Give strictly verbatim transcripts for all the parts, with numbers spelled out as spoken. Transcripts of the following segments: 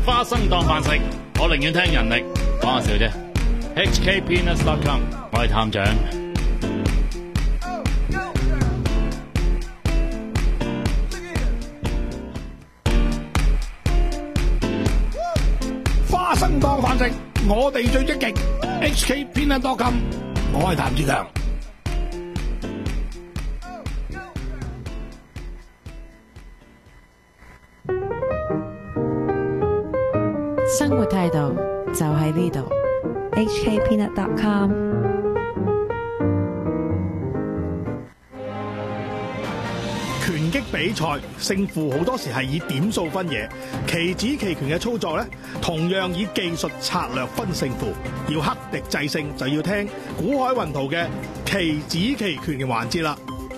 花生當飯食，我寧願聽人力。講下笑啫。H K Peanuts dot com， 我係探長。 花生當飯食，我哋最積極。H K Peanuts dot com， 我係譚志強。 生活態度就喺呢度。 H K Peanuts dot com。 拳擊比賽勝負好多時係以點數分野，棋子棋拳嘅操作咧，同樣以技術策略分勝負。要克敵制勝，就要聽古海雲圖嘅棋子棋拳嘅環節啦。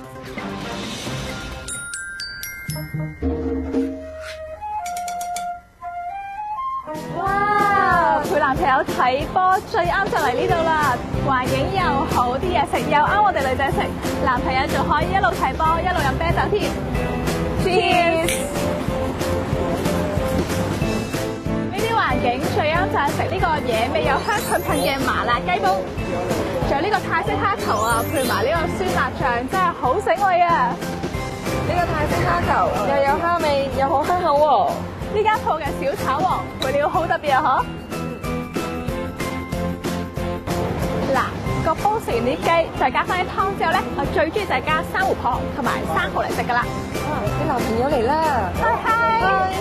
哇！陪男朋友睇波最啱就嚟呢度啦，環境又好，啲嘢食又啱我哋女仔食，男朋友仲可以一路睇波一路飲啤酒添。Cheers！ 呢啲環境最啱就係食呢個野味有香噴噴嘅麻辣雞煲，仲有呢個泰式蝦球啊，配埋呢個酸辣醬真係好醒胃啊！ 呢個泰式蝦球又有蝦味又好香口喎。 呢間鋪嘅小炒王配料好特別啊！嗬，嗱個煲食完啲雞，再加翻啲湯之後咧，我最中意就係加珊瑚撲同埋生蠔嚟食噶啦。 啊，你男朋友嚟啦！ 嗨嗨！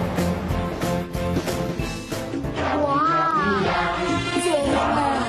哇，正啊！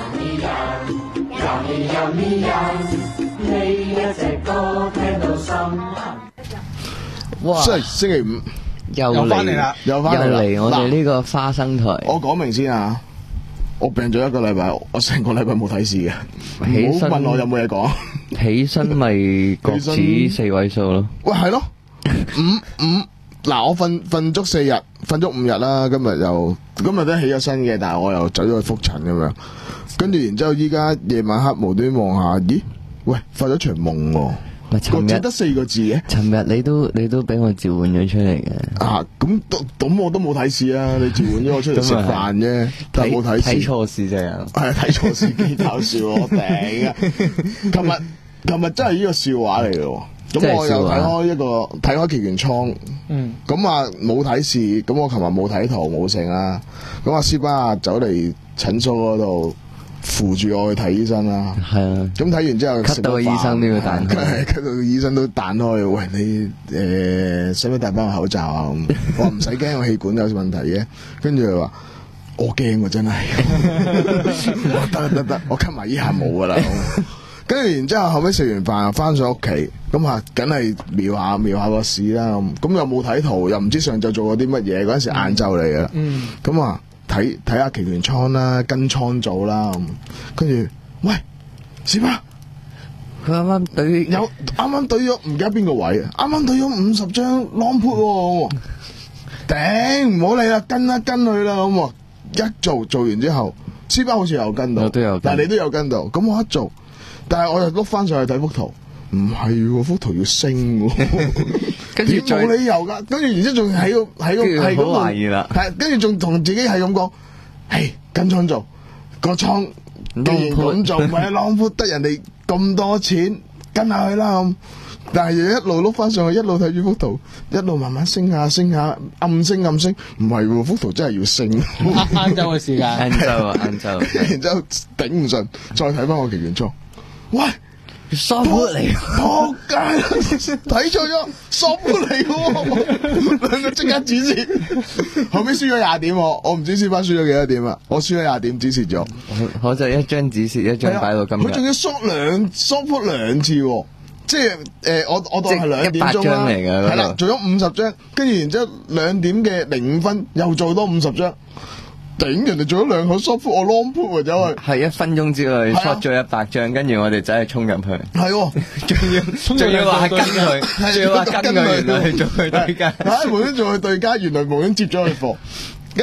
哇！即係星期五。又翻嚟啦，又翻嚟啦！ 又嚟我哋呢個花生台。 我講明先啊，我病咗一個禮拜，我成個禮拜冇睇視嘅。唔好問我有冇嘢講。 起身咪國指四位數咯。 喂，係咯，五五嗱，我瞓瞓足四日，瞓足五日啦。今日又今日都起咗身嘅，但係我又走咗去復診咁樣。跟住然之後，依家夜晚黑無端望下，咦？喂，發咗場夢喎。我只得四個字嘅。 尋日你都你都俾我召喚咗出嚟嘅。 啊，咁咁我都冇睇視啊！你召喚咗我出嚟食飯啫，但係冇睇視。 睇錯視啫。 係啊，睇錯視幾搞笑我頂啊！琴日琴日真係呢個笑話嚟嘅喎。咁我又睇開一個睇開棋拳倉。嗯。咁啊冇睇視，咁我琴日冇睇圖冇成啦。咁阿師班啊走嚟診所嗰度。扶住我去睇醫生啦， 係啊， 咁睇完之後， 咳到個醫生都要彈開， 咳到個醫生都彈開。喂，你誒使唔使戴翻個口罩啊？我話唔使驚，我氣管有問題嘅。跟住佢話我驚喎，真係，得得得，我咳埋依下冇噶啦。跟住然之後後尾食完飯翻上屋企，咁啊梗係瞄下瞄下個市啦。咁又冇睇圖，又唔知上晝做過啲乜嘢。嗰陣時晏晝嚟噶，咁啊。睇睇下棋拳倉啦，跟倉組啦，跟住喂，師伯， 佢啱啱對有啱啱對咗唔記得邊個位，啱啱對咗五十張 long put，頂唔好理啦，跟一跟佢啦咁，一做做完之後，師伯好似有跟到， 我都有跟， 但係你都有跟到，咁我一做，但係我又碌翻上去睇幅圖，唔係喎，幅圖要升喎。跟住冇理由噶，跟住然之後仲喺個喺個係咁好懷疑啦， 係跟住仲同自己係咁講，係跟倉做個倉，既然咁做，咪浪闊得人哋咁多錢，跟下去啦咁。但係一路碌翻上去，一路睇住幅圖，一路慢慢升下升下，暗升暗升，唔係喎，幅圖真係要升。晏晝嘅時間， 晏晝啊晏晝， 然之後頂唔順，再睇翻個棋拳倉，喂！ 疏忽嚟， 仆街！睇錯咗，疏忽嚟喎，兩個即刻指示，後尾輸咗廿點，我唔知師班輸咗幾多點啊！我輸咗廿點，指示咗， 我就一張指示，一張擺到今日。 佢仲要疏兩疏忽兩次，即係誒，我我當係兩點鐘啦，係啦，做咗五十張，跟住然之後兩點嘅零五分又做多五十張。頂人哋做咗兩口 short put， 我 long put 啊，走去係一分鐘之內 short 咗一百張，跟住我哋真係衝入去， 係， 仲要仲要話跟佢，仲要話跟佢，原來去做去對家， 唉，無端做去對家，原來無端接咗佢貨，跟住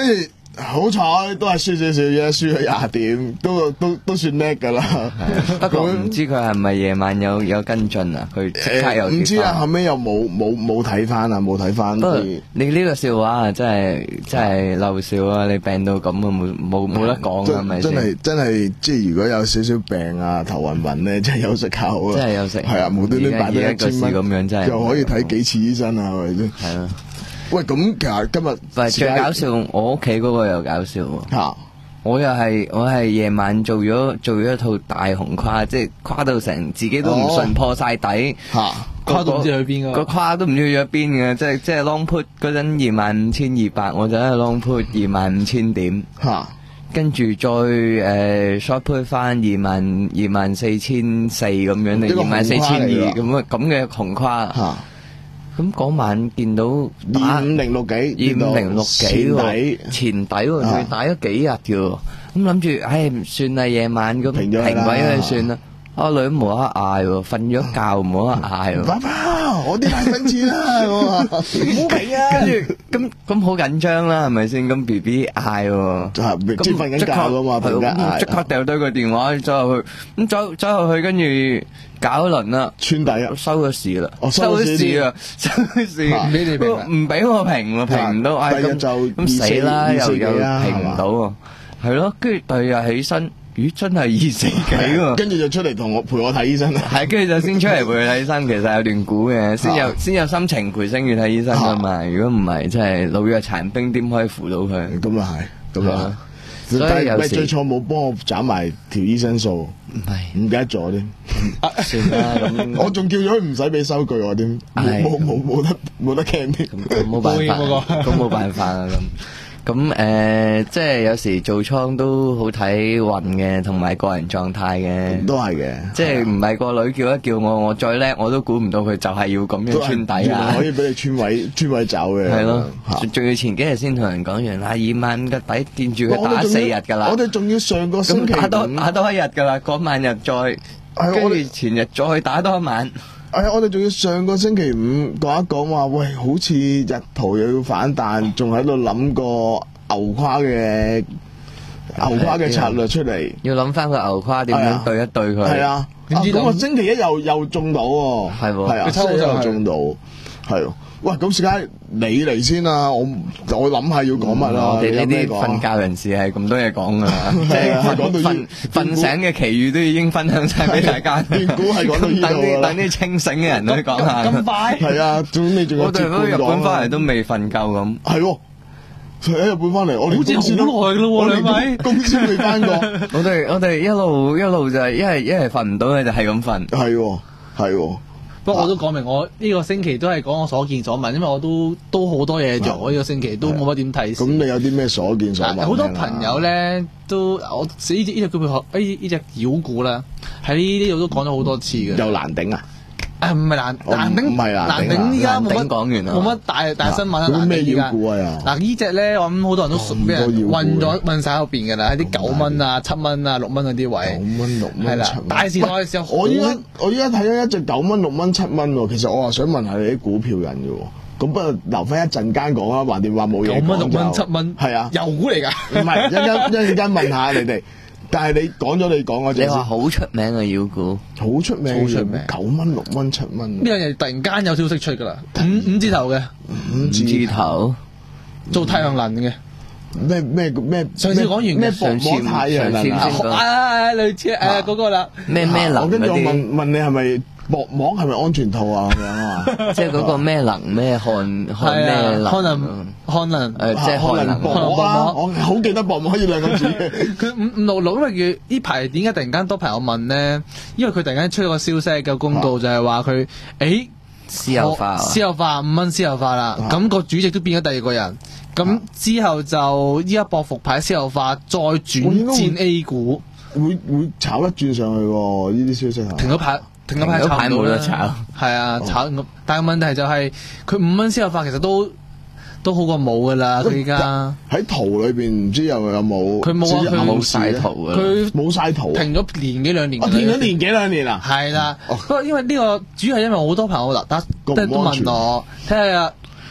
好彩都係輸少少啫，輸咗廿點，都都都算叻㗎啦。 不過唔知佢係咪夜晚有有跟進啊？佢即刻有唔知啊，後尾又冇冇冇睇翻啊，冇睇翻。 不過你呢個笑話啊，真係真係漏笑啊！你病到咁啊，冇冇冇得講啊，係咪先？ 真係真係，即係如果有少少病啊、頭暈暈咧，真係休息下好啊。 真係休息。 係啊，無端端擺咗一千蚊咁樣，真係又可以睇幾次醫生啊，係咪先？ 係啊。 喂，咁其實今日但係最搞笑，我屋企嗰個又搞笑喎。 嚇！ 我又係我係夜晚做咗做咗一套大紅跨，即係跨到成自己都唔信破晒底嚇， 跨都唔知去邊㗎。 個跨都唔知去咗邊嘅，即係即係 long put 嗰陣二萬五千二百，我就喺度 long put 二萬五千點嚇， 跟住再誒 short put 翻二萬二萬四千四咁樣，定二萬四千二咁啊咁嘅紅跨嚇。咁嗰晚見到二五零六幾， 二五零六幾喎，前底喎，仲打咗幾日嘅喎，咁諗住，唉，算啦，夜晚咁停位佢算啦。阿女冇得嗌喎，瞓咗覺冇得嗌喎。 爸爸，我啲奶粉錢啦，我話唔好停啊！ 跟住咁咁好緊張啦，係咪先？咁 B B 嗌喎， 咁即係瞓緊覺噶嘛，突然間嗌， 即刻掉低個電話走入去，咁走走入去，跟住搞一輪啦， 穿底啊， 收咗市啦， 收咗市啊，收咗市， 唔俾你評， 唔俾我評喎，評唔到，唉咁咁死啦，又又評唔到喎，係咯，跟住第二日起身。咦，真係二四幾喎！ 跟住就出嚟同我陪我睇醫生啦。 係，跟住就先出嚟陪佢睇醫生。其實有段估嘅，先有先有心情陪星月睇醫生噶嘛。如果唔係，真係老弱殘兵，點可以扶到佢？ 咁啊係，咁啊。所以有時最錯冇幫我找埋條醫生數， 唔係唔記得咗添。 算啦，咁我仲叫咗佢唔使俾收據我添，冇冇冇得冇得傾添。 咁冇辦法，咁冇辦法啊咁。咁誒、呃，即係有時做倉都好睇運嘅，同埋個人狀態嘅， 都係嘅。 即係唔係個女叫一叫我，我再叻我都估唔到佢就係要咁樣穿底啊！ 可以俾你穿位穿位走嘅。係咯， 仲要前幾日先同人講完，嗱二萬五嘅底見住佢打四日㗎啦。 我哋仲要上個星期打多打多一日㗎啦，嗰晚日再跟住前日再去打多一晚。 係啊！我哋仲要上個星期五講一講話，喂，好似日圖又要反彈，仲喺度諗個牛跨嘅牛跨嘅策略出嚟， 要諗翻個牛跨點樣對一對佢。係啊，咁我星期一又又中到喎，係喎，係啊，星期一又中到，係喎。喂，咁時間你嚟先啊！我我諗下要講乜啦？ 我哋呢啲瞓覺人士係咁多嘢講噶啦，即係瞓瞓瞓醒嘅奇遇都已經分享晒俾大家。斷估係講到呢度啦。等啲等啲清醒嘅人去講下。 咁快？ 係啊，總你仲有接我哋喺日本翻嚟都未瞓夠咁。 係喎，喺日本翻嚟，我好似好耐噶咯喎，兩位公司未翻過。 我哋我哋一路一路就係一係一係瞓唔到嘅就係咁瞓。 係喎，係喎。 不過我都講明，我呢個星期都係講我所見所聞，因為我都都好多嘢做，我呢個星期都冇乜點睇。 咁你有啲咩所見所聞？ 好多朋友咧都我呢隻呢隻叫佢學呢呢隻妖股啦，喺呢度都講咗好多次嘅。 又難頂啊！ 啊，唔係難難頂， 唔係難頂，難頂依家冇乜講完啦， 冇乜大大新聞啊！ 難頂依家。 嗱呢隻咧，我諗好多人都熟，俾人運咗運曬入邊㗎啦，喺啲九蚊啊、七蚊啊、六蚊嗰啲位。 九蚊、六蚊、 係啦，大時代嘅時候， 我依家我依家睇緊一隻九蚊、六蚊、七蚊喎。其實我話想問下你啲股票人嘅喎，咁不如留翻一陣間講啊，橫掂話冇嘢講。 九蚊、六蚊、七蚊， 係啊， 油股嚟㗎。 唔係，一陣一陣間問下你哋。但係你講咗你講嗰隻， 你話好出名嘅妖股， 好出名， 好出名， 九蚊、六蚊、七蚊。 呢樣嘢突然間有消息出㗎啦，五五字頭嘅， 五字頭做太陽能嘅。 咩咩咩？ 上次講完咩薄膜太陽能啊，類似誒嗰個啦。 咩咩能？ 我跟住我問問你係咪？薄膜係咪安全套啊？咁樣啊？ 即係嗰個咩能咩漢漢咩能？ 漢能漢能誒，即係漢能薄膜啊！我好記得薄膜可以兩個字。 佢五五六六，因為佢呢排點解突然間多朋友問咧？因為佢突然間出咗個消息嘅公告，就係話佢誒私有化， 私有化五蚊私有化啦。咁個主席都變咗第二個人。咁之後就依家博復牌私有化，再轉戰 A 股， 會會炒一轉上去喎。呢啲消息停咗牌。停咗牌， 牌冇得炒， 係啊，炒咁。但係問題就係佢五蚊私有化，其實都都好過冇噶啦。佢而家喺圖裏邊唔知又有冇？ 佢冇啊，佢冇晒圖啊， 佢冇晒圖， 停咗年幾兩年。 我停咗年幾兩年啊？ 係啦，不過因為呢個主要係因為好多朋友嗱，都都問我睇下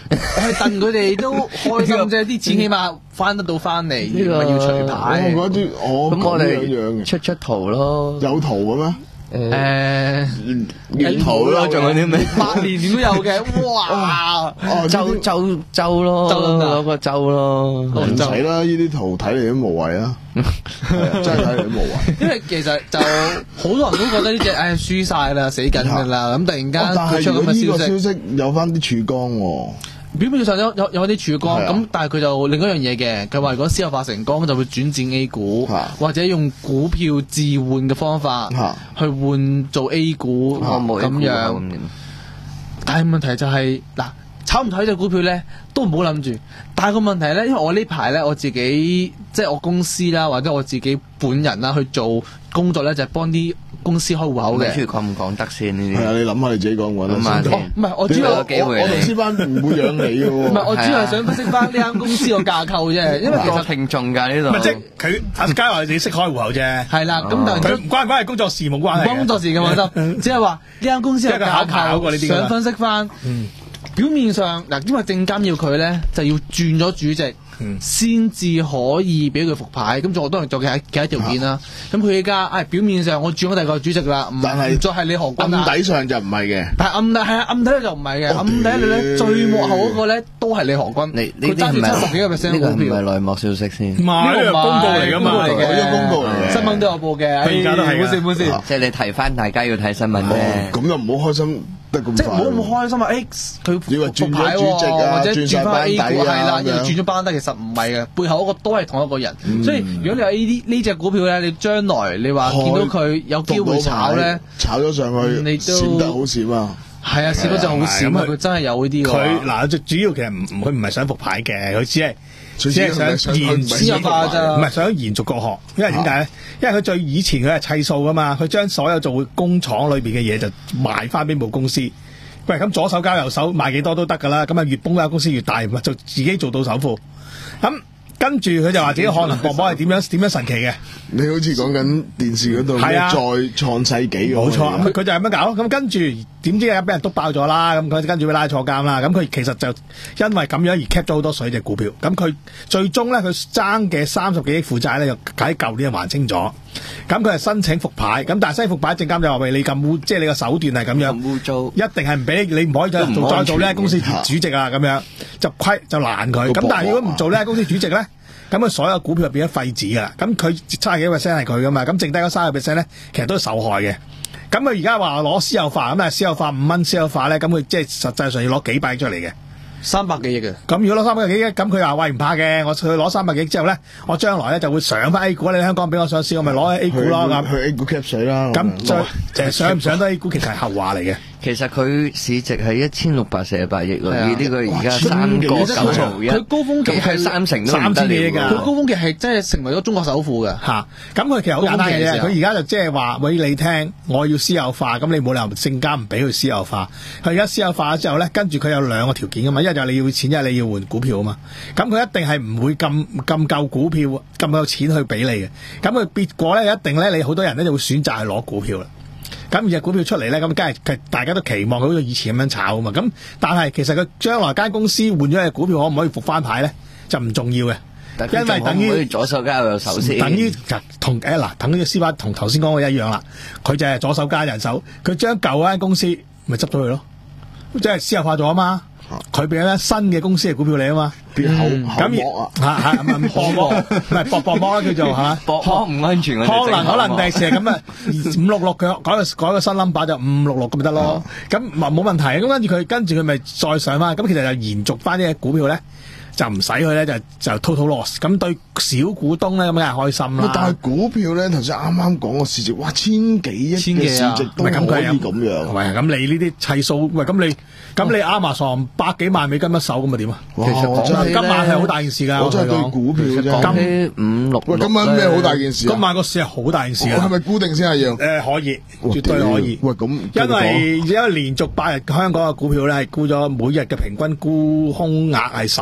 我係戥佢哋都開心啫，啲錢起碼翻得到翻嚟， 呢個唔係要除牌。 我覺得我咁我咁樣樣嘅哋出出圖咯， 有圖嘅咩？ 誒誒， 原圖咯，仲有啲咩？ 百年年都有嘅，哇！ 哦， 周周周咯， 周得唔得攞個周咯， 唔使啦，呢啲圖睇嚟都無謂啊，係啊真係睇嚟都無謂。 因為其實就好多人都覺得呢隻唉輸晒啦，死緊㗎啦，咁突然間哦但係佢出咁如果呢個嘅消息。 消息有翻啲曙光喎。 表面上有有有啲曙光， 係啊咁但係佢就另一樣嘢嘅，佢話如果私有化成功，就會轉戰 A 股， 啊或者用股票置換嘅方法啊去換做 A 股我冇咁樣。但係問題就係、嗱，炒唔炒呢隻股票咧，都唔好諗住。但係個問題咧，因為我呢排咧，我自己即係我公司啦，或者我自己本人啦去做工作咧，就係幫啲公司開戶口嘅。 你講唔講得先呢係啊， 啲？ 你諗下你自己講講啦先。 諗下先哦，唔係，我主要有機會我我哋師班唔會養你嘅喎。 唔係，我主要係想分析翻呢間公司個架構啫，因為其個實聽眾㗎呢度唔係即係。佢阿佳話你自己識開戶口啫， 係啦，咁但係佢唔關唔關係工作事冇關係嘅。 工作時嘅我就只係話呢間公司嘅架即係佢考考過呢構， 啲㗎啦想分析翻。表面上嗱，因為證監要佢咧，就要轉咗主席，先至可以俾佢復牌。咁我當然做嘅其他條件啦。咁佢依家誒表面上我轉咗第二個主席啦，唔但係唔再係李河君啦。 暗底上就唔係嘅。 但係暗底係啊，暗底就唔係嘅，暗底裏咧最幕後嗰個咧都係李河君。 你呢佢揸住啲唔係七十幾個 percent 呢個唔股票係。內幕消息先， 唔係呢個公告嚟㗎嘛， 呢個公告嚟嘅呢個公告嚟嘅新聞都有報嘅。 佢而家都係㗎冇事冇事。 即係你提翻大家要睇新聞哦啫。 咁就唔好開心得咁快。 即係唔好咁開心啊！誒，佢以為轉咗復牌主席啊喎或者轉晒轉翻 A 股班底啊係啦， 咁樣因為轉咗班底，其實唔係嘅，背後嗰個都係同一個人。 嗯所以如果你話呢啲呢只股票咧，你將來你話見到佢有機會炒咧， 炒咗上去， 嗯你都閃得好閃啊！ 係啊，試嗰就好閃啊！ 咁佢佢真係有呢啲㗎。 佢嗱最主要其實唔佢唔係想復牌嘅，佢只係只係想延私有化咋唔係想延續國學。因為點解咧？因為佢最以前佢係砌數噶嘛，佢將所有做工廠裏邊嘅嘢就賣翻俾母公司。喂，咁左手交右手賣幾多都得㗎啦。咁啊越崩間公司越大，咪就自己做到首富。咁跟住佢就話自己可能博博係點樣點樣神奇嘅。 你好似講緊電視嗰度咩係啊再創世紀咁。 冇錯，咁佢佢就係咁樣搞，咁跟住點知又俾人督爆咗啦，咁佢跟住俾拉坐監啦，咁佢其實就因為咁樣而 cap 咗好多水隻股票，咁佢最終咧佢爭嘅三十幾億負債咧，又喺舊年就還清咗，咁佢係申請復牌，咁但係申請復牌證監就話喂，你咁污，即係你個手段係咁樣， 污糟， 一定係唔俾你唔可以再做再做呢間公司主席啊，咁樣就規就攔佢，咁但係如果唔做呢間公司主席咧？咁佢所有股票就變咗廢紙噶啦，咁佢七十幾個 percent 係佢噶嘛，咁剩低嗰三十個 percent 咧，其實都係受害嘅。咁佢而家話攞私有化，咁啊私有化五蚊私有化咧，咁佢即係實際上要攞幾百億出嚟嘅。 三百幾億嘅。 咁如果攞三百幾億，咁佢話喂唔怕嘅，我去攞三百幾億之後咧，我將來咧就會上翻 A 股，你香港俾我上市，我咪攞去 A 股咯咁。 去 A 股 cap 水啦。 咁就誒上唔上到 A 股其實係後話嚟嘅。 其實佢市值係一千六百四十八億咯， 係啊以呢個而家三個九毫一， 佢高峰期咁係三成都唔得三千幾億㗎了喎。 佢高峰期係真係成為咗中國首富嘅。 嚇，咁佢其實好簡單嘅啫。 高峰期嘅時候佢而家就即係話俾你聽，我要私有化，咁你冇理由證監唔俾佢私有化。佢而家私有化咗之後咧，跟住佢有兩個條件噶嘛，一就係你要錢，一係你要換股票啊嘛。咁佢一定係唔會咁咁夠股票，咁有錢去俾你嘅。咁佢結果咧，一定咧，你好多人咧就會選擇去攞股票啦。咁而隻股票出嚟咧，咁梗係佢大家都期望佢好似以前咁樣炒啊嘛。咁但係其實佢將來間公司換咗隻股票可唔可以復翻牌咧，就唔重要嘅。因為等於左手加右手先， 等於同誒嗱，等於司法同頭先講嘅一樣啦。佢就係左手加人手，佢將舊嗰間公司咪執咗佢咯，即係私有化咗啊嘛。佢俾咗新嘅公司嘅股票你啊嘛， 變口咁口膜啊！ 嚇嚇唔係薄膜，唔係薄薄膜啦叫做嚇。 博博唔安全， 可能可能第時係咁啊，五六六佢改個改個新 number 就五六六咁咪得咯。咁冇冇問題。咁跟住佢跟住佢咪再上翻。咁其實就延續翻呢隻股票咧，就唔使佢咧就就 total loss。咁對小股東咧咁梗係開心啦。 但係股票咧，頭先啱啱講個市值，哇，千幾億嘅市值都可以咁樣。 喂，咁你呢啲砌數，喂，咁你咁你 Amazon 百幾萬美金一手咁咪點啊？ 其實講起今晚係好大件事㗎。 我真係對股票啫。 講起五六， 喂，今晚咩好大件事啊？ 今晚個市係好大件事啊！ 係咪固定先係要？ 誒，可以，絕對可以。 喂，咁因為因為連續八日香港嘅股票咧係沽咗，每日嘅平均沽空額係十六個 percent。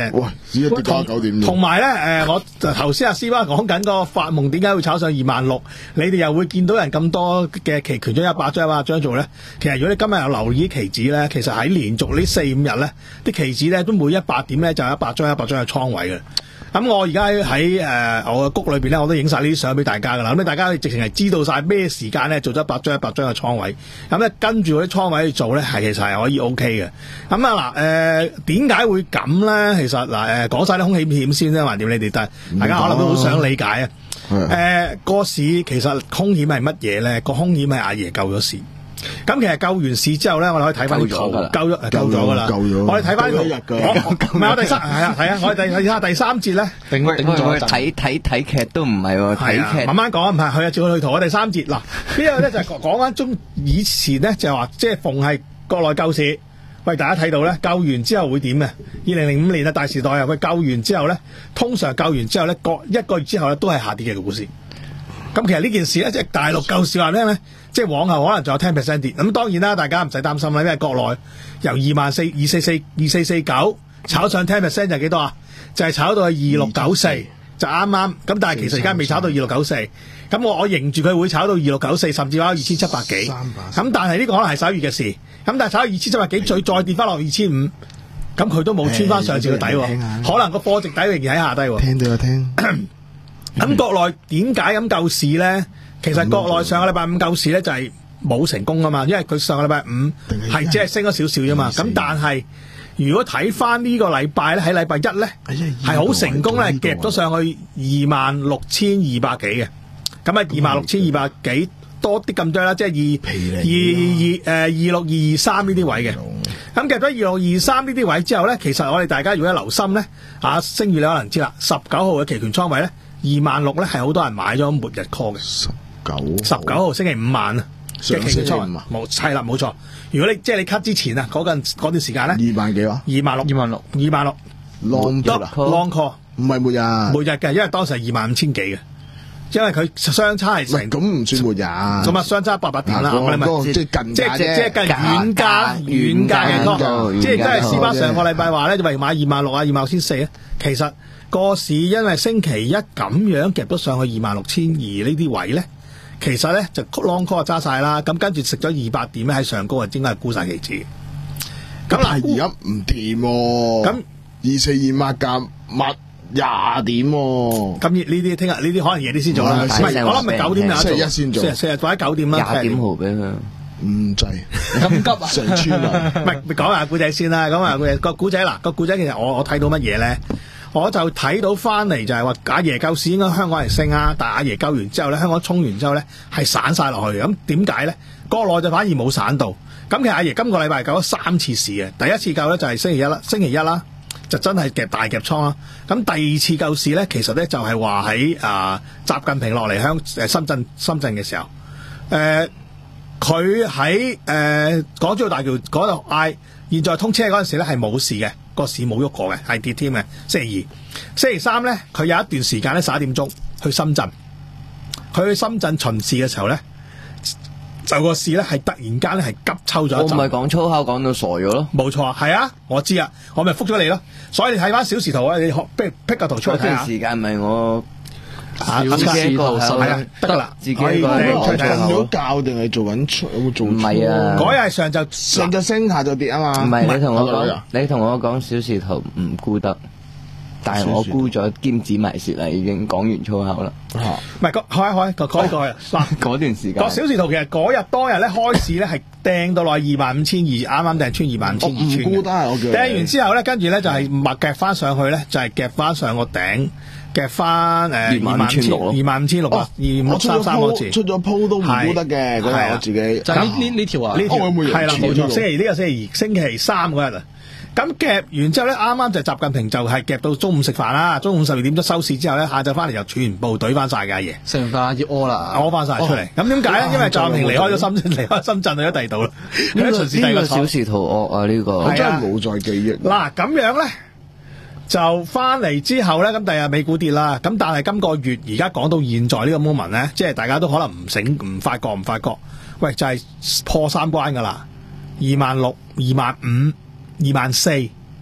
percent。 哇！只一跌加九點。 同埋咧，誒，我頭先阿師媽講緊個發夢點解會炒上二萬六，你哋又會見到人咁多嘅期權將一百張一百張做咧。其實如果你今日有留意期指咧，其實喺連續呢四五日咧，啲期指咧都每一百點咧就有一百張一百張嘅倉位嘅。咁我而家喺誒我嘅谷裏邊咧，我都影晒呢啲相俾大家噶啦。咁大家直情係知道晒咩時間咧做咗一百張一百張嘅倉位。咁咧跟住嗰啲倉位去做咧，係其實係可以 O K 嘅。咁啊嗱誒點解會咁咧？其實嗱誒講晒啲風險先咧，橫掂你哋但大家可能都好想理解啊。誒個市其實風險係乜嘢咧？個風險係阿爺救咗市。咁其實救完市之後咧，我哋可以睇翻啲圖，救咗救咗噶啦。我哋睇翻呢圖，唔係我第三係啊係啊，我哋睇睇下第三節咧。 頂頂咗睇睇睇劇都唔係喎，睇劇慢慢講唔係，佢啊照去圖。我第三節嗱，呢個咧就係講翻中以前咧就係話，即係逢係國內救市，喂大家睇到咧救完之後會點嘅？二零零五年啊大時代啊，佢救完之後咧，通常救完之後咧，個一個月之後咧都係下跌嘅股市。咁其實呢件事咧，即係大陸救市話咩咧？即係往後可能仲有 ten percent 跌。咁當然啦，大家唔使擔心啦，因為國內由二萬四二四四二四四九炒上 ten percent 就係幾多啊？就係、是、炒到去二六九四，就啱啱。咁但係其實而家未炒到二六九四。咁我我認住佢會炒到二六九四，甚至話二千七百幾。咁但係呢個可能係十一月嘅事。咁但係炒到二千七百幾，再再跌翻落二千五，咁佢都冇穿翻上次嘅底喎。可能個貨值底仍然喺下低喎。 聽到就聽。 咁國內點解咁救市咧？其實國內上個禮拜五救市咧就係冇成功啊嘛，因為佢上個禮拜五係只係升咗少少啫嘛。咁但係如果睇翻呢個禮拜咧，喺禮拜一咧係好成功咧，夾咗上去二萬六千二百幾嘅。咁啊二萬六千二百幾多啲咁多啦，即係二二二誒二六二二三呢啲位嘅。咁夾咗二六二三呢啲位之後咧，其實我哋大家如果留心咧，啊星宇你可能知啦，十九號嘅期權倉位咧。二萬六咧係好多人買咗末日 call 嘅，十九十九號星期五晚啊，嘅期權倉冇係啦冇錯。如果你即係你 cut 之前啊嗰陣嗰段時間咧， 二萬幾話？ 二萬六二萬六二萬六 long long call 唔係末日末日嘅，因為當時係二萬五千幾嘅，因為佢相差係成咁唔算末日，咁啊相差八百點啦， 即係近即係即係近遠價遠價嘅 call，即係真係斯巴上個禮拜話咧就為買二萬六啊二萬六千四咧，其實。個市因為星期一咁樣夾咗上去二萬六千二呢啲位咧，其實咧就 long call 揸晒啦，咁跟住食咗二百點咧喺上高啊，應該係沽晒期指。咁但係而家唔掂喎，咁二四二抹價抹廿點喎， 咁呢啲聽日呢啲可能夜啲先做啦，唔係我諗咪九點有得做， 星期一先做， 四日或者九點啦， 廿點號俾佢。 唔制咁急啊！ 上村啊！ 唔係講下古仔先啦，講下個古仔嗱個古仔其實我我睇到乜嘢咧？我就睇到翻嚟就係話阿爺救市應該香港係升啊，但係阿爺救完之後咧，香港衝完之後咧係散晒落去。咁點解咧？國內就反而冇散到。咁其實阿爺今個禮拜救咗三次市嘅，第一次救咧就係星期一啦，星期一啦就真係夾大夾倉啦。咁第二次救市咧，其實咧就係話喺啊習近平落嚟香誒深圳深圳嘅時候，誒佢喺誒港珠澳大橋嗰度嗌，現在通車嗰陣時咧係冇事嘅。個市冇喐過嘅，係跌添嘅。星期二、星期三咧，佢有一段時間咧十一點鐘去深圳，佢去深圳巡視嘅時候咧，就個市咧係突然間咧係急抽咗一陣。 我唔係講粗口講到傻咗咯。 冇錯，係啊，我知啊，我咪覆咗你咯。所以你睇翻小時圖啊，你學逼逼個圖出嚟睇下。 嗰段時間咪我。 小時圖係啊，得啦， 自己可以瞓咗覺定係做緊出有冇做？ 唔係啊， 嗰日上晝上晝升下就跌啊嘛。 唔係你同我講，你同我講小時圖唔沽得，但係我沽咗兼指埋蝕啦，已經講完粗口啦。 唔係，開開個開個嗱嗰段時間個小時圖其實嗰日當日咧開市咧係掟到落二萬五千二，啱啱掟穿二萬五千二穿嘅。掟完之後咧，跟住咧就係默夾翻上去咧，就係夾翻上個頂。夾翻誒二萬五千六，二萬五千六啊，二五三三嗰次出咗鋪都唔沽得嘅嗰日，我自己就呢呢呢條啊， 呢條係啦冇錯，星期呢個星期二星期三嗰日啊，咁夾完之後咧，啱啱就習近平就係夾到中午食飯啦，中午十二點鐘收市之後咧，下晝翻嚟就全部懟翻晒嘅阿爺， 食完飯要屙啦， 屙翻晒出嚟。咁點解咧？因為習近平離開咗深圳，離開深圳去咗第二度啦。 呢個呢個小時圖惡啊！呢個我真係冇再記憶。 嗱咁樣咧。就翻嚟之後咧，咁第日美股跌啦。咁但係今個月而家講到現在呢個 moment 咧，即係大家都可能唔醒、唔發覺、唔發覺，喂，就係、是、破三關噶啦，二萬六、二萬五、二萬四。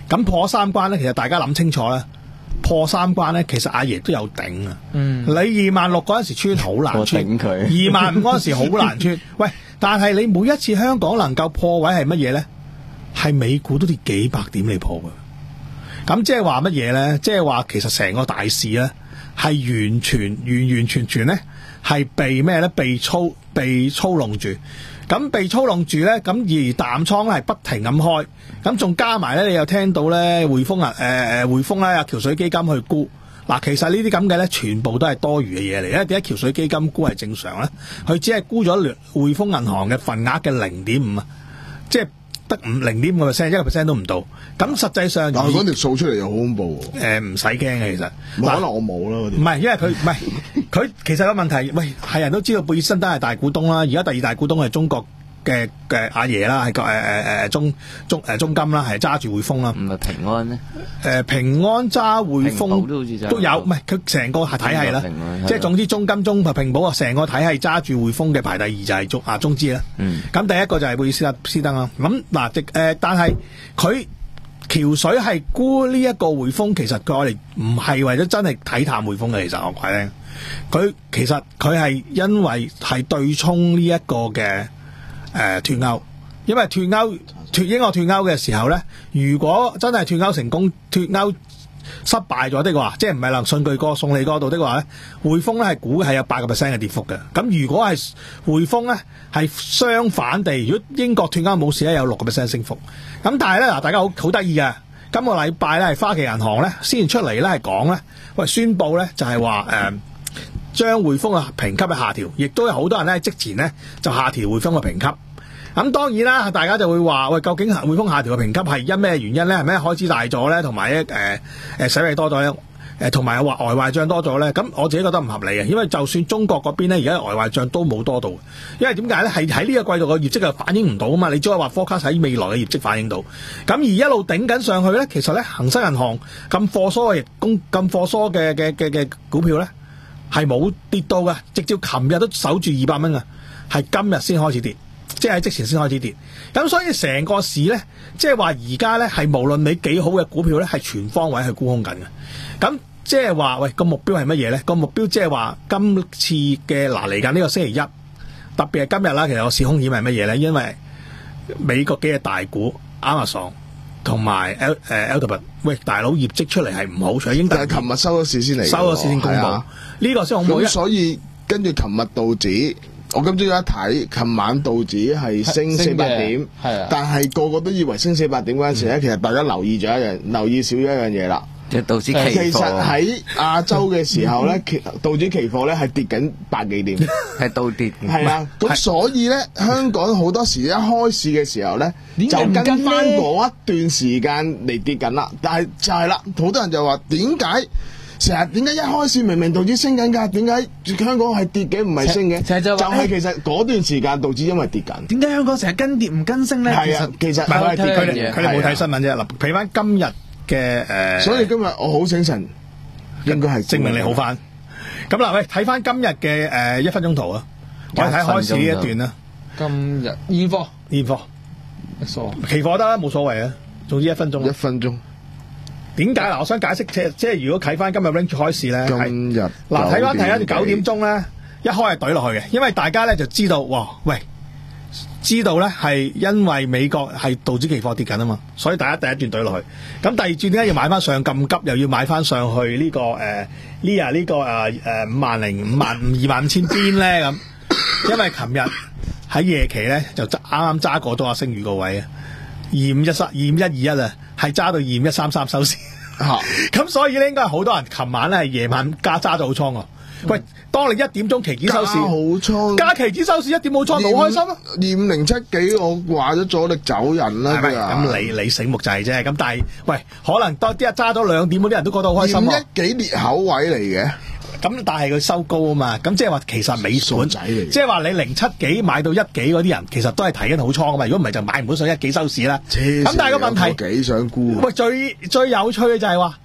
咁破三關咧，其實大家諗清楚啦。破三關咧，其實阿爺都有頂啊！嗯、你二萬六嗰陣時穿好難穿，二萬五嗰陣時好難穿。喂，但係你每一次香港能夠破位係乜嘢咧？係美股都跌幾百點嚟破嘅。咁即係話乜嘢咧？即係話其實成個大市咧係完全完完全全咧係被咩咧？被操被操弄住。咁被操弄住咧，咁而淡倉係不停咁開，咁仲加埋咧，你又聽到咧匯豐啊，誒誒匯豐咧，阿橋水基金去沽，嗱，其實呢啲咁嘅咧，全部都係多餘嘅嘢嚟。因為點解橋水基金沽係正常咧？佢只係沽咗匯豐銀行嘅份額嘅零點五啊，即係得五零點五個 percent， 一個 percent 都唔到。咁實際上， 但係嗰條數出嚟又好恐怖喎。 誒唔使驚嘅，其實可能我冇啦嗰啲。 唔係，因為佢唔係佢其實個問題，喂係人都知道貝爾斯登係大股東啦，而家第二大股東係中國嘅嘅阿爺啦，係個誒誒誒中中誒中金啦，係揸住匯豐啦。唔係平安咧？誒平安揸匯豐都，都有，唔係佢成個係體系啦。即係總之中金中平保啊，成個體系揸住匯豐嘅排第二就係中啊中資啦。嗯。咁第一個就係貝爾斯斯登啦。咁嗱，誒、呃、但係佢橋水係沽呢一個匯豐，其實佢我哋唔係為咗真係睇淡匯豐嘅，其實我話咧，佢其實佢係因為係對沖呢一個嘅。誒脫歐，因為脫歐脫英國脫歐嘅時候咧，如果真係脫歐成功，脫歐失敗咗的話，即係唔係能順據過送你嗰度的話咧，匯豐咧係估係有八個 percent 嘅跌幅嘅。咁如果係匯豐咧係相反地，如果英國脫歐冇事咧，有六個 percent 升幅。咁但係咧嗱，大家好好得意嘅，今個禮拜咧係花旗銀行咧先出嚟咧係講咧，喂宣佈咧就係話誒將匯豐嘅評級嘅下調，亦都有好多人咧即前咧就下調匯豐嘅評級。咁當然啦，大家就會話喂，究竟匯豐下調嘅評級係因咩原因咧？係咩開支大咗咧？同埋咧誒誒使費多咗咧？誒同埋話外壞帳多咗咧？咁我自己覺得唔合理嘅，因為就算中國嗰邊咧，而家外壞帳都冇多到，因為點解咧？係喺呢個季度嘅業績就反映唔到啊嘛，你只可以話 forecast 喺未來嘅業績反映到。咁而一路頂緊上去咧，其實咧恒生銀行咁貨疏嘅公咁貨疏嘅嘅嘅嘅股票咧係冇跌到嘅，直至琴日都守住二百蚊啊，係今日先開始跌。即係喺即前先開始跌，咁所以成個市咧，即係話而家咧係無論你幾好嘅股票咧，係全方位去沽空緊嘅。咁即係話喂，個目標係乜嘢咧？個目標即係話今次嘅嗱嚟緊呢個星期一，特別係今日啦。其實個市空險係乜嘢咧？因為美國幾隻大股 Amazon 同埋 L 誒 Alphabet， 喂大佬業績出嚟係唔好，所以已經但係琴日收咗市先嚟，收咗市先公佈呢、啊、個先恐怖。咁所以跟住琴日道指。我今朝一睇，琴晚道指係升四百點，但係個個都以為升四百點嗰陣時咧、嗯，其實大家留意咗一樣，留意少咗一樣嘢啦。即係道指期貨。其實喺亞洲嘅時候咧，道指期貨咧係跌緊百幾點，係倒跌。係啊，咁所以咧，香港好多時一開市嘅時候咧，就跟翻嗰一段時間嚟跌緊啦。但係就係啦，好多人就話點解？成日點解一開始明明道指升緊㗎？點解香港係跌嘅唔係升嘅？就係、是、其實嗰段時間道指因為跌緊。點解香港成日跟跌唔跟升咧？係啊，其實唔係佢哋佢哋冇睇新聞啫。嗱，睇翻今日嘅誒，所以今日我好醒神，應該係證明你好翻。咁嗱，喂，睇翻今日嘅誒一分鐘圖啊，我哋睇開始呢一段啦。今日現貨現貨，期貨得啦，冇所謂啊。總之一分鐘，一分鐘。點解嗱？我想解釋即係即係如果睇翻今日 range 開市咧，今日嗱睇翻睇翻九點鐘咧，一開係懟落去嘅，因為大家咧就知道，哇喂，知道咧係因為美國係道指期貨跌緊啊嘛，所以大家第一段懟落去。咁第二轉點解要買翻上咁急，又要買翻上去呢、這個誒呢啊呢個誒誒五萬零五萬五二萬五千邊咧咁？因為琴日喺夜期咧就啱啱揸過咗阿星宇個位啊，二五一三二五一二一啊。係揸到二五一三三收市，咁、啊、所以咧應該係好多人琴晚咧係夜晚加揸咗好倉啊！喂，當你一點鐘期指收市，加好倉，加期指收市一點冇倉，好開心啊！二五零七幾，我話咗阻力走人啦，咁你你醒目就係啫，咁但係喂，可能多啲人揸咗兩點嗰啲人都覺得好開心啊！二五一幾裂口位嚟嘅。咁但係佢收高啊嘛，咁即係話其實美盤，即係話你零七幾買到一幾嗰啲人，其實都係提緊好倉啊嘛。如果唔係就買唔到上一幾收市啦。咁但係個問題幾想沽？喂，最最有趣嘅就係話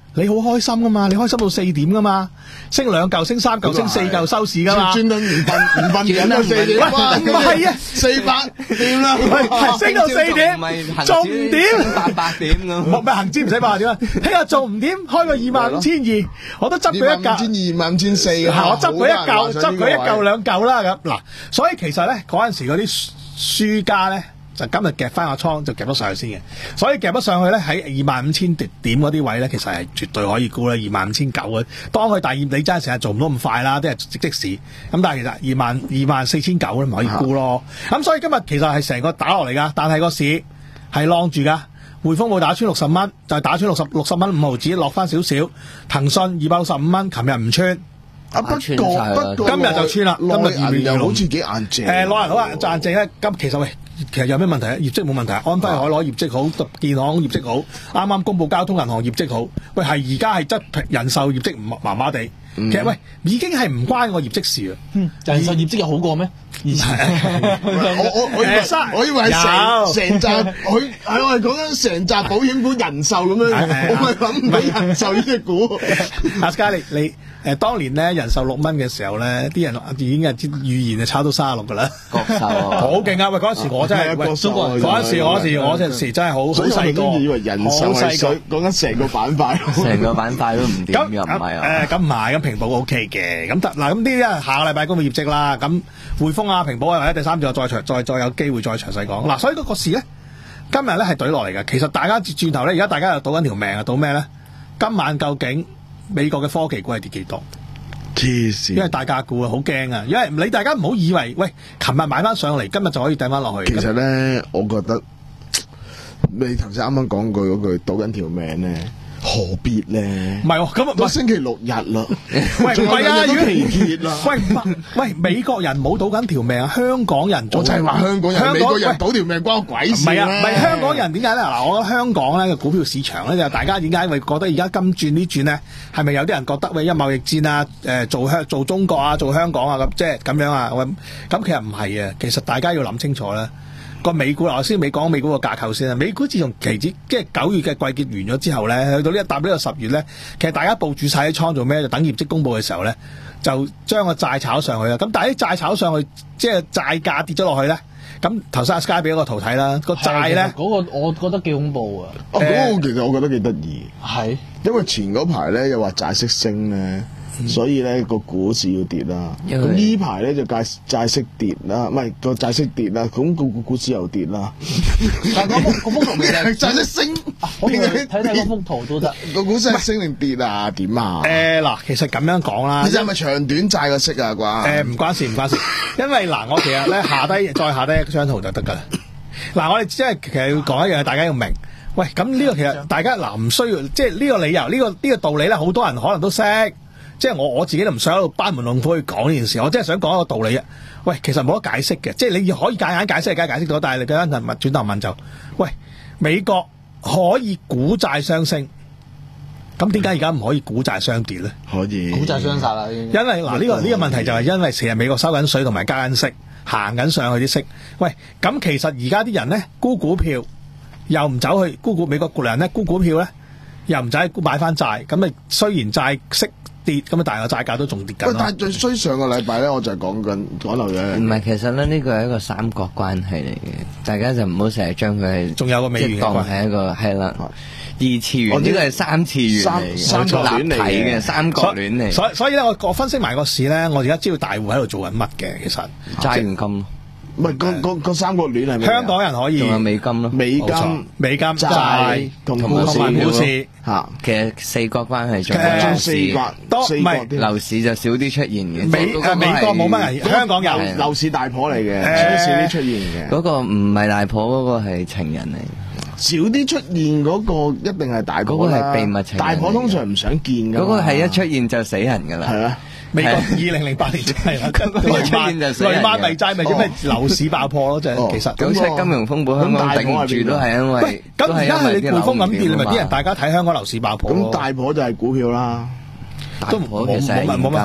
你好開心噶嘛，你開心到四點噶嘛，升兩嚿、升三嚿、升四嚿收市噶嘛， 專登唔瞓唔瞓緊到四點， 唔係啊， 四百點啦， 係升到四點，仲唔掂？ 八百點咁， 唔係恒指唔使八百點啊，聽日仲唔掂？開個二萬五千二，我都執佢一嚿， 二萬五千四， 我執佢一嚿，執佢一嚿兩嚿啦咁嗱，所以其實咧嗰陣時嗰啲輸家咧。就今日夾翻個倉就夾咗上去先嘅，所以夾咗上去咧喺二萬五千點嗰啲位咧，其實係絕對可以沽啦，二萬五千九嘅。當佢第二你真係成日做唔到咁快啦，啲係即即時咁，但係其實二萬二萬四千九咧唔可以沽咯。咁所以今日其實係成個打落嚟噶，但係個市係晾住噶。匯豐冇打穿六十蚊，就係打穿六十六十蚊五毫子，落翻少少。騰訊二百六十五蚊，琴日唔穿。 啊，不過不過今日就穿啦，今日二月又好似幾硬淨。誒， 內人好啊，硬淨咧。咁其實喂。其實有咩問題啊？業績冇問題，安徽海螺業績好，建行業績好，啱啱公布交通銀行業績好。喂，係而家係質人壽業績唔麻麻地。其實喂，已經係唔關我業績事啊。 人壽業績有好過咩？以前我我我以為我以為成成扎佢係我係講緊成扎保險股人壽咁樣，我咪諗唔起人壽呢隻股。 阿 Sky 你你誒當年咧人壽六蚊嘅時候咧，啲人已經係預言就炒到三十六噶啦。 國壽好勁啊！喂，嗰陣時我真係喂中國人嗰陣時嗰時我陣時真係好好細個， 以為人壽係水講緊成個板塊， 成個板塊都唔掂又唔係啊。 誒咁唔係咁平保 O K 嘅，咁得嗱咁呢啲下個禮拜公布業績啦，咁匯豐啊平保啊或者第三隻再詳再再有機會再詳細講嗱，所以嗰個市咧今日咧係懟落嚟嘅。其實大家轉頭咧，而家大家又賭緊條命啊，賭咩咧？今晚究竟美國嘅科技股係跌幾多？ 黐線！ 因為大價股啊，好驚啊！因為你大家唔好以為喂，琴日買翻上嚟，今日就可以掟翻落去。 其實咧，我覺得你頭先啱啱講句嗰句賭緊條命咧。何必咧？ 唔係喎，咁都星期六日啦， 喂唔係啊， 如果期結啦， 喂喂，美國人冇賭緊條命啊，香港人我就係話香港人， 香港美國人賭條命關我鬼事唔係啊，唔係香港人點解咧？嗱，我覺得香港咧嘅股票市場咧，就大家點解會覺得而家金轉呢轉咧？係咪有啲人覺得喂，因為貿易戰啊，誒做香做中國啊，做香港啊咁，即係咁樣啊？咁其實唔係啊，其實大家要諗清楚啦。個美股嗱，先未講美股個架構先啊。美股自從期指即係九月嘅季結完咗之後咧，去到呢一搭呢個十月咧，其實大家部署晒啲倉做咩？就等業績公佈嘅時候咧，就將個債炒上去啦。咁但係啲債炒上去，即係債價跌咗落去咧。咁頭先阿 Sky 俾嗰個圖睇啦，個債咧嗰個我覺得幾恐怖啊！ 哦，嗰個其實我覺得幾得意， 係因為前嗰排咧又話債息升咧。所以咧個股市要跌啦，咁呢排咧就債債息跌啦，唔係個債息跌啦，咁個股市又跌啦。 但係嗰幅嗰幅圖未係債息升， 我睇睇嗰幅圖都得。 個股市係升定跌啊？點啊？ 誒嗱，其實咁樣講啦， 你係咪長短債個息啊？啩？ 誒唔關事唔關事，因為嗱我其實咧下低再下低一張圖就得㗎啦。嗱我哋即係其實要講一樣嘢，大家要明。喂，咁呢個其實大家嗱唔需要，即係呢個理由，呢個呢個道理咧，好多人可能都識。即係我我自己都唔想喺度班門弄斧去講呢件事，我真係想講一個道理啊！喂，其實冇得解釋嘅，即係你可以解眼解釋，梗係解釋到，但係你嗰陣問轉頭問就，喂，美國可以股債雙升，咁點解而家唔可以股債雙跌咧？ 可以股債雙殺啦，因為嗱呢個呢個問題就係因為成日美國收緊水同埋加緊息，行緊上去啲息。喂，咁其實而家啲人咧沽股票又唔走去沽股，美國國人咧沽股票咧又唔走去買翻債，咁咪雖然債息跌咁啊，但係個債價都仲跌緊。 喂，但係最衰上個禮拜咧，我就係講緊講漏嘢。 唔係，其實咧呢個係一個三角關係嚟嘅，大家就唔好成日將佢係仲有個美元嘅關係， 係一個係啦。二次元呢個係三次元嚟嘅， 三角戀嚟嘅，三角戀嚟。 所以所以咧，我我分析埋個市咧，我而家知道大戶喺度做緊乜嘅，其實債現金。 唔係個個個三角戀係咩？ 香港人可以仲有美金咯， 美金、 美金債同股市嚇。 其實四角關係仲有四角， 多唔係樓市就少啲出現嘅。 美誒美國冇乜人，香港有樓市大婆嚟嘅，少啲出現嘅。 嗰個唔係大婆，嗰個係情人嚟。 少啲出現嗰個一定係大婆啦。 嗰個係秘密情人。 大婆通常唔想見㗎。 嗰個係一出現就死人㗎啦。 係啊。 美國二零零八年就係啦，雷曼雷曼迷債咪叫咩樓市爆破咯，就係其實九七金融風暴香港頂唔住都係因為咁而家係你匯豐咁跌，咪啲人大家睇香港樓市爆破咯。 咁大婆就係股票啦， 大婆其實係現金。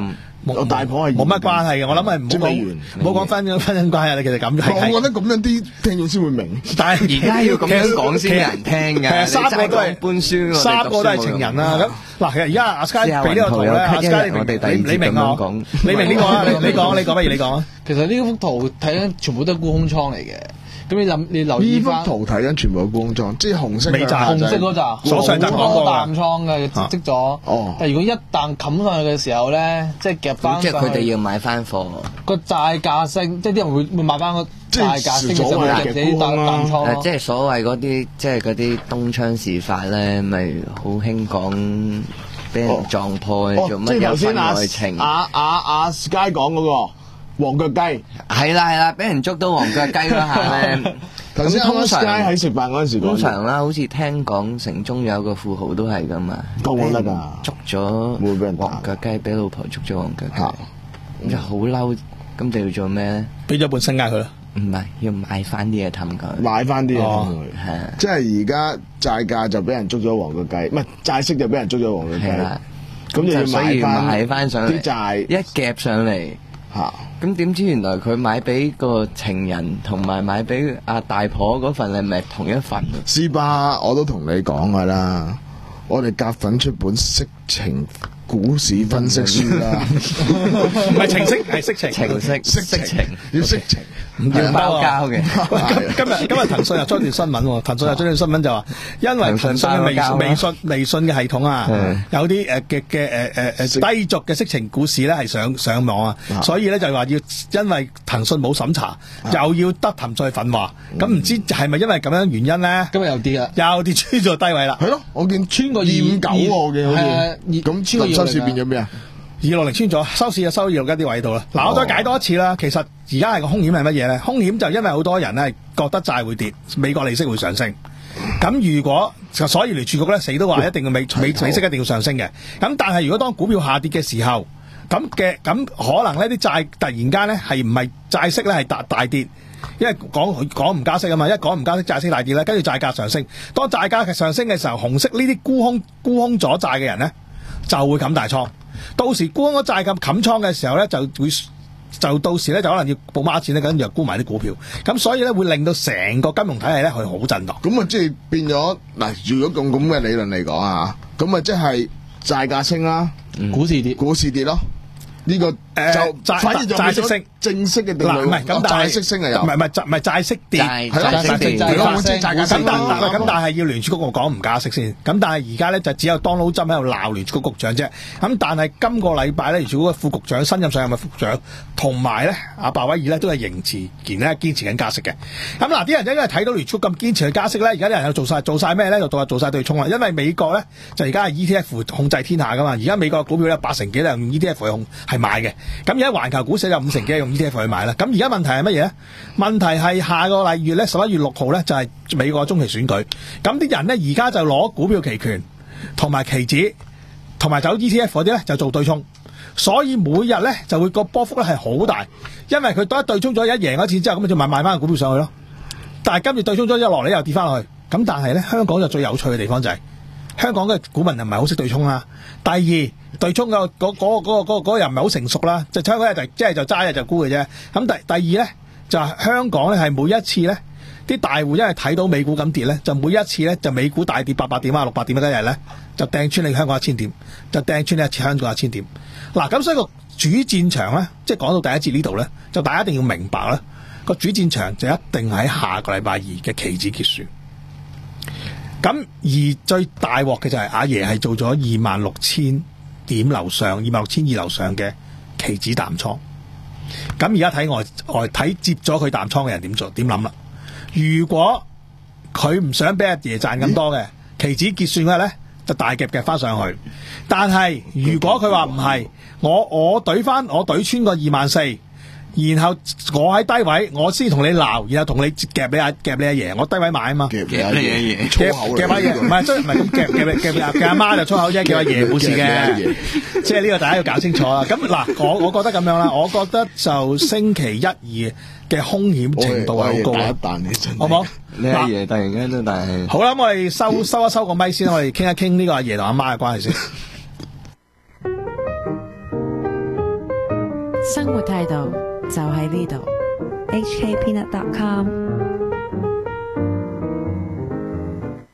冇大婆係冇乜關係嘅，我諗係唔好講唔好講婚姻婚姻關係啦。其實咁係， 我覺得咁樣啲聽眾先會明。 但係而家要咁樣講先有人聽㗎。 係三個都係搬書， 三個都係情人啦。咁嗱，其實而家阿 Sky 俾呢個圖咧，阿 Sky 你明你明啊？你明呢個啊？你你講你講，不如你講啊？ 其實呢幅圖睇緊全部都係沽空倉嚟嘅。咁你諗你留意翻呢幅圖睇緊全部係沽空倉，即係紅色尾紮紅色嗰扎， 所上集講過淡倉嘅積咗。 哦， 但係如果一旦冚上去嘅時候咧，即係夾翻， 即係佢哋要買翻貨。 個債價升，即係啲人會會買翻個債價升嘅時候，會夾啲淡淡倉咯。 即係所謂嗰啲，即係嗰啲東窗事發咧，咪好興講俾人撞破做乜有婚外情。 阿阿阿 Sky 講嗰個。黃腳雞係啦係啦，俾人捉到黃腳雞嗰下咧。 頭先通常喺食飯嗰陣時， 通常啦，好似聽講城中有個富豪都係咁啊， 都得㗎， 捉咗會俾人黃腳雞，俾老婆捉咗黃腳雞，咁就好嬲，咁就要做咩咧？ 俾咗半身家佢啦。 唔係，要買翻啲嘢氹佢， 買翻啲嘢氹佢， 係即係而家債價就俾人捉咗黃腳雞，唔係債息就俾人捉咗黃腳雞啦。咁就要買翻上嚟啲債， 一夾上嚟。 嚇！ 咁點知原來佢買俾個情人同埋買俾阿大婆嗰份係咪同一份？ 斯巴我都同你講噶啦，我哋夾粉出本色情股市分析書啦， 唔係情色係色情， 情色色情要色情， 唔要包膠嘅。 今日今日騰訊又出條新聞喎，騰訊又出條新聞就話，因為騰訊嘅微微信微信嘅系統啊，有啲誒嘅嘅誒誒誒低俗嘅色情故事咧係上上網啊，所以咧就話要因為騰訊冇審查，又要得騰訊去訓話，咁唔知係咪因為咁樣原因咧？ 今日又跌啦， 又跌穿咗低位啦。 係咯，我見穿過二五九喎嘅好似，咁穿過收市變咗咩啊？ 二六零穿咗，收市就收二六一啲位度啦。嗱，我再解多一次啦。其實而家係個風險係乜嘢咧？風險就因為好多人咧覺得債會跌，美國利息會上升。咁如果所以聯儲局咧死都話一定要美美利息一定要上升嘅。咁但係如果當股票下跌嘅時候，咁嘅咁可能呢啲債突然間咧係唔係債息咧係大大跌，因為講講唔加息啊嘛，一講唔加息債息大跌咧，跟住債價上升。當債價上升嘅時候，紅色呢啲沽空沽空咗債嘅人咧就會冚大倉。到時沽咗債咁冚倉嘅時候咧，就會就到時咧就可能要報孖錢咧，跟住又沽埋啲股票，咁所以咧會令到成個金融體系咧係好震盪。 咁啊，即係變咗嗱，如果用咁嘅理論嚟講啊，咁啊即係債價升啦， 股市跌， 股市跌咯。呢個就反而就債息升， 正式嘅定律。 唔係咁，但係債息升係有， 唔係唔係債唔係債息跌， 係債息跌。 債咁息但係咁但係要聯儲局我講唔加息先。咁但係而家咧就只有 Donald Trump喺度鬧聯儲局局長啫。咁但係今個禮拜咧，聯儲局嘅副局長新任上任嘅副局長，同埋咧阿鮑威爾咧都係仍持堅咧堅持緊加息嘅。咁嗱，啲人因為睇到聯儲局咁堅持去加息咧，而家啲人又做晒做晒咩咧？就做做晒對沖啦。因為美國咧就而家係 E T F 控制天下噶嘛。而家美國嘅股票咧八成幾咧用 E T F 去控係買嘅。咁而家環球股市有五成幾用 E T F 去買啦。咁而家問題係乜嘢咧？問題係下個禮月咧，十一月六號咧就係美國中期選舉。咁啲人咧而家就攞股票期權同埋期指同埋走 E T F 嗰啲咧就做對沖，所以每日咧就會個波幅咧係好大，因為佢當一對沖咗一贏咗錢之後，咁就買買翻個股票上去咯。但係今次對沖咗一落嚟又跌翻落去，咁但係咧香港就最有趣嘅地方就係、是、香港嘅股民又唔係好識對沖啦。第二對沖嘅嗰嗰嗰個嗰個嗰個又唔係好成熟啦，就香港就即係就揸日就沽嘅啫。咁第第二咧就係、是、香港咧係每一次咧啲大戶因為睇到美股咁跌咧，就每一次咧就美股大跌八百點啊六百點一日咧，就掟穿你香港一千點，就掟穿你一次香港一千點。嗱咁所以個主戰場咧，即係講到第一節呢度咧，就大家一定要明白啦。個主戰場就一定喺下個禮拜二嘅期指結算。咁而最大鑊嘅就係阿爺係做咗二萬六千點樓上，二萬六千二樓上嘅期指淡倉。咁而家睇外外睇接咗佢淡倉嘅人點做點諗啦？如果佢唔想俾阿爺賺咁多嘅期指結算嘅咧，就大夾夾翻上去。但係如果佢話唔係，我我懟翻我懟穿個二萬四。然後我喺低位，我先同你鬧，然後同你夾你阿夾你阿爺，我低位買啊嘛。 夾你阿爺，粗口夾阿爺，唔係真唔係咁夾夾夾夾夾阿媽就粗口啫，叫阿爺冇事嘅。即係呢個大家要搞清楚啦。咁嗱，我我覺得咁樣啦，我覺得就星期一二嘅兇險程度係好高啊。好唔好？ 你阿爺突然間都大氣。 好啦，我哋收收一收個咪先，我哋傾一傾呢個阿爺同阿媽嘅關係先。 生活態度就喺呢度。 H K peanut dot com